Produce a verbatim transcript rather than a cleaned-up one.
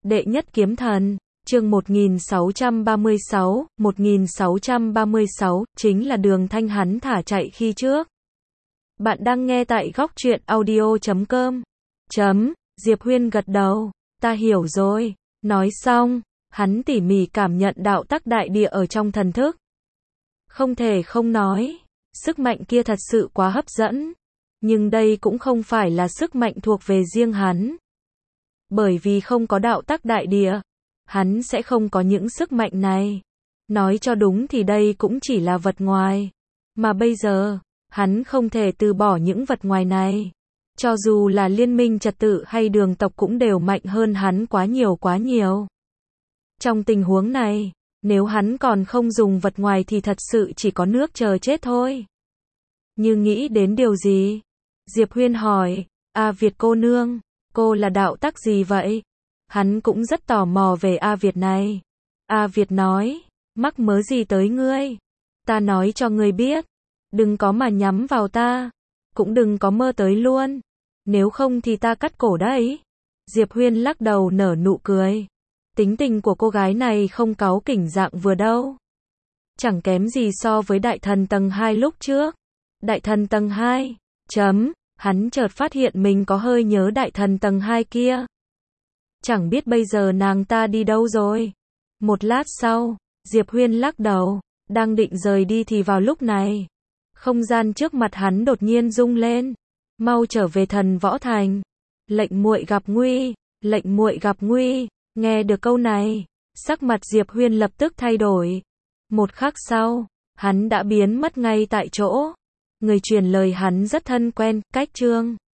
Đệ nhất kiếm thần, chương một nghìn sáu trăm ba mươi sáu, một nghìn sáu trăm ba mươi sáu, chính là đường thanh hắn thả chạy khi trước. Bạn đang nghe tại góc truyện audio chấm com. Chấm, Diệp Huyên gật đầu, ta hiểu rồi. Nói xong, hắn tỉ mỉ cảm nhận đạo tắc đại địa ở trong thần thức. Không thể không nói, sức mạnh kia thật sự quá hấp dẫn. Nhưng đây cũng không phải là sức mạnh thuộc về riêng hắn. Bởi vì không có đạo tắc đại địa, hắn sẽ không có những sức mạnh này. Nói cho đúng thì đây cũng chỉ là vật ngoài. Mà bây giờ, hắn không thể từ bỏ những vật ngoài này. Cho dù là liên minh trật tự hay đường tộc cũng đều mạnh hơn hắn quá nhiều quá nhiều. Trong tình huống này, nếu hắn còn không dùng vật ngoài thì thật sự chỉ có nước chờ chết thôi. Như nghĩ đến điều gì? Diệp Huyên hỏi, A Việt cô nương, cô là đạo tắc gì vậy? Hắn cũng rất tò mò về A Việt này. A Việt nói, mắc mớ gì tới ngươi? Ta nói cho ngươi biết, đừng có mà nhắm vào ta, cũng đừng có mơ tới luôn, nếu không thì ta cắt cổ đấy. Diệp Huyên lắc đầu nở nụ cười. Tính tình của cô gái này không cáu kỉnh dạng vừa đâu. Chẳng kém gì so với đại thần tầng hai lúc trước. Đại thần tầng hai, chấm, hắn chợt phát hiện mình có hơi nhớ đại thần tầng hai kia. Chẳng biết bây giờ nàng ta đi đâu rồi. Một lát sau, Diệp Huyên lắc đầu, đang định rời đi thì vào lúc này, không gian trước mặt hắn đột nhiên rung lên. Mau trở về thần võ thành. Lệnh muội gặp nguy, lệnh muội gặp nguy. Nghe được câu này, sắc mặt Diệp Huyên lập tức thay đổi. Một khắc sau, hắn đã biến mất ngay tại chỗ. Người truyền lời hắn rất thân quen, cách Trương